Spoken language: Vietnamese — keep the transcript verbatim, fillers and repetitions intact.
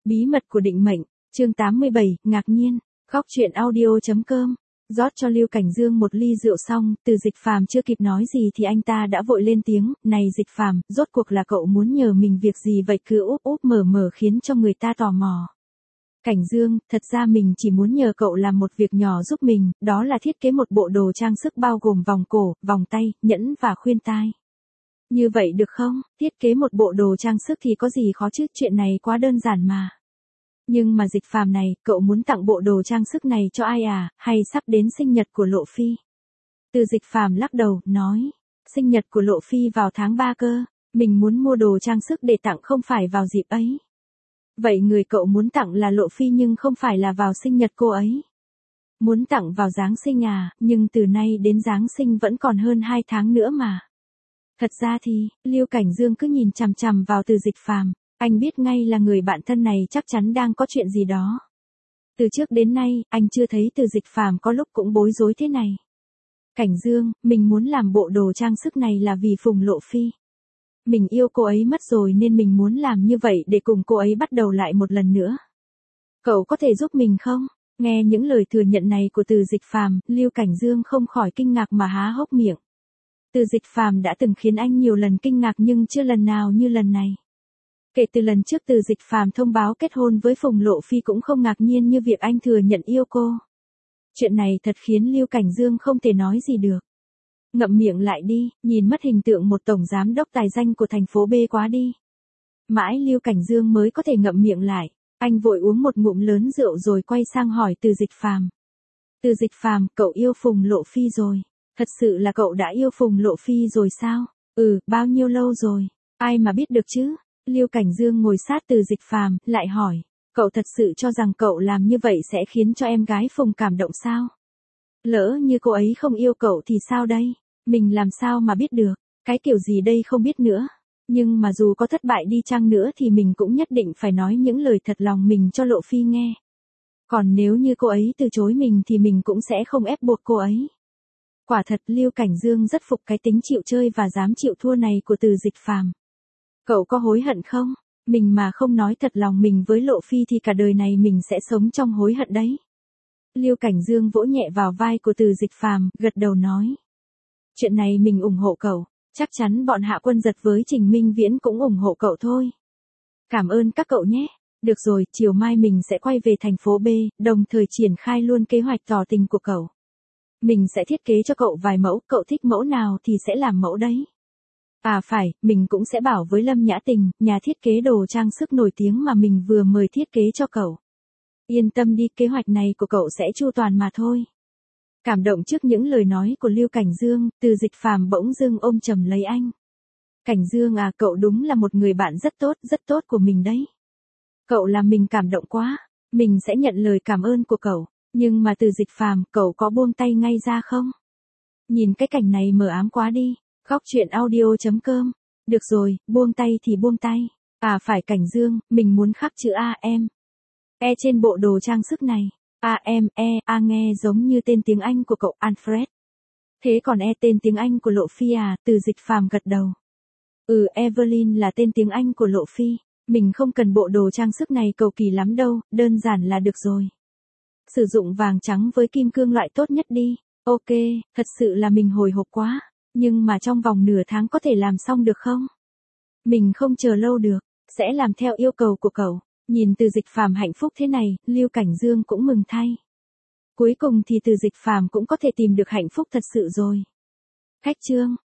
Bí mật của định mệnh, chương tám mươi bảy, ngạc nhiên, góc truyện audio chấm com. Rót cho Lưu Cảnh Dương một ly rượu xong, Từ Dịch Phàm chưa kịp nói gì thì anh ta đã vội lên tiếng, này Dịch Phàm, rốt cuộc là cậu muốn nhờ mình việc gì vậy, cứ úp úp mở mở khiến cho người ta tò mò. Cảnh Dương, thật ra mình chỉ muốn nhờ cậu làm một việc nhỏ giúp mình, đó là thiết kế một bộ đồ trang sức bao gồm vòng cổ, vòng tay, nhẫn và khuyên tai. Như vậy được không? Thiết kế một bộ đồ trang sức thì có gì khó chứ, chuyện này quá đơn giản mà. Nhưng mà Dịch Phàm này, cậu muốn tặng bộ đồ trang sức này cho ai à, hay sắp đến sinh nhật của Lộ Phi? Từ Dịch Phàm lắc đầu, nói, sinh nhật của Lộ Phi vào tháng ba cơ, mình muốn mua đồ trang sức để tặng không phải vào dịp ấy. Vậy người cậu muốn tặng là Lộ Phi nhưng không phải là vào sinh nhật cô ấy. Muốn tặng vào Giáng sinh à, nhưng từ nay đến Giáng sinh vẫn còn hơn hai tháng nữa mà. Thật ra thì, Lưu Cảnh Dương cứ nhìn chằm chằm vào Từ Dịch Phàm, anh biết ngay là người bạn thân này chắc chắn đang có chuyện gì đó. Từ trước đến nay, anh chưa thấy Từ Dịch Phàm có lúc cũng bối rối thế này. Cảnh Dương, mình muốn làm bộ đồ trang sức này là vì Phùng Lộ Phi. Mình yêu cô ấy mất rồi nên mình muốn làm như vậy để cùng cô ấy bắt đầu lại một lần nữa. Cậu có thể giúp mình không? Nghe những lời thừa nhận này của Từ Dịch Phàm, Lưu Cảnh Dương không khỏi kinh ngạc mà há hốc miệng. Từ Dịch Phàm đã từng khiến anh nhiều lần kinh ngạc nhưng chưa lần nào như lần này. Kể từ lần trước Từ Dịch Phàm thông báo kết hôn với Phùng Lộ Phi cũng không ngạc nhiên như việc anh thừa nhận yêu cô. Chuyện này thật khiến Lưu Cảnh Dương không thể nói gì được. Ngậm miệng lại đi, nhìn mất hình tượng một tổng giám đốc tài danh của thành phố B quá đi. Mãi Lưu Cảnh Dương mới có thể ngậm miệng lại, anh vội uống một ngụm lớn rượu rồi quay sang hỏi Từ Dịch Phàm. Từ Dịch Phàm, cậu yêu Phùng Lộ Phi rồi. Thật sự là cậu đã yêu Phùng Lộ Phi rồi sao? Ừ, bao nhiêu lâu rồi? Ai mà biết được chứ? Lưu Cảnh Dương ngồi sát Từ Dịch Phàm, lại hỏi, cậu thật sự cho rằng cậu làm như vậy sẽ khiến cho em gái Phùng cảm động sao? Lỡ như cô ấy không yêu cậu thì sao đây? Mình làm sao mà biết được? Cái kiểu gì đây không biết nữa. Nhưng mà dù có thất bại đi chăng nữa thì mình cũng nhất định phải nói những lời thật lòng mình cho Lộ Phi nghe. Còn nếu như cô ấy từ chối mình thì mình cũng sẽ không ép buộc cô ấy. Quả thật Lưu Cảnh Dương rất phục cái tính chịu chơi và dám chịu thua này của Từ Dịch Phàm. Cậu có hối hận không? Mình mà không nói thật lòng mình với Lộ Phi thì cả đời này mình sẽ sống trong hối hận đấy. Lưu Cảnh Dương vỗ nhẹ vào vai của Từ Dịch Phàm, gật đầu nói. Chuyện này mình ủng hộ cậu, chắc chắn bọn Hạ Quân Giật với Trình Minh Viễn cũng ủng hộ cậu thôi. Cảm ơn các cậu nhé. Được rồi, chiều mai mình sẽ quay về thành phố B, đồng thời triển khai luôn kế hoạch tỏ tình của cậu. Mình sẽ thiết kế cho cậu vài mẫu, cậu thích mẫu nào thì sẽ làm mẫu đấy. À phải, mình cũng sẽ bảo với Lâm Nhã Tình, nhà thiết kế đồ trang sức nổi tiếng mà mình vừa mời thiết kế cho cậu. Yên tâm đi, kế hoạch này của cậu sẽ chu toàn mà thôi. Cảm động trước những lời nói của Lưu Cảnh Dương, Từ Dịch Phàm bỗng dưng ôm chầm lấy anh. Cảnh Dương à, cậu đúng là một người bạn rất tốt, rất tốt của mình đấy. Cậu làm mình cảm động quá, mình sẽ nhận lời cảm ơn của cậu. Nhưng mà Từ Dịch Phàm, cậu có buông tay ngay ra không? Nhìn cái cảnh này mờ ám quá đi. Góc truyện audio chấm com. Được rồi, buông tay thì buông tay. À phải Cảnh Dương, mình muốn khắc chữ A em. E trên bộ đồ trang sức này. A em, E, A nghe giống như tên tiếng Anh của cậu Alfred. Thế còn E tên tiếng Anh của Lộ Phi à? Từ Dịch Phàm gật đầu. Ừ, Evelyn là tên tiếng Anh của Lộ Phi. Mình không cần bộ đồ trang sức này cầu kỳ lắm đâu, đơn giản là được rồi. Sử dụng vàng trắng với kim cương loại tốt nhất đi. Ok, thật sự là mình hồi hộp quá. Nhưng mà trong vòng nửa tháng có thể làm xong được không? Mình không chờ lâu được, sẽ làm theo yêu cầu của cậu. Nhìn Từ Dịch Phàm hạnh phúc thế này, Lưu Cảnh Dương cũng mừng thay. Cuối cùng thì Từ Dịch Phàm cũng có thể tìm được hạnh phúc thật sự rồi. Khách trương.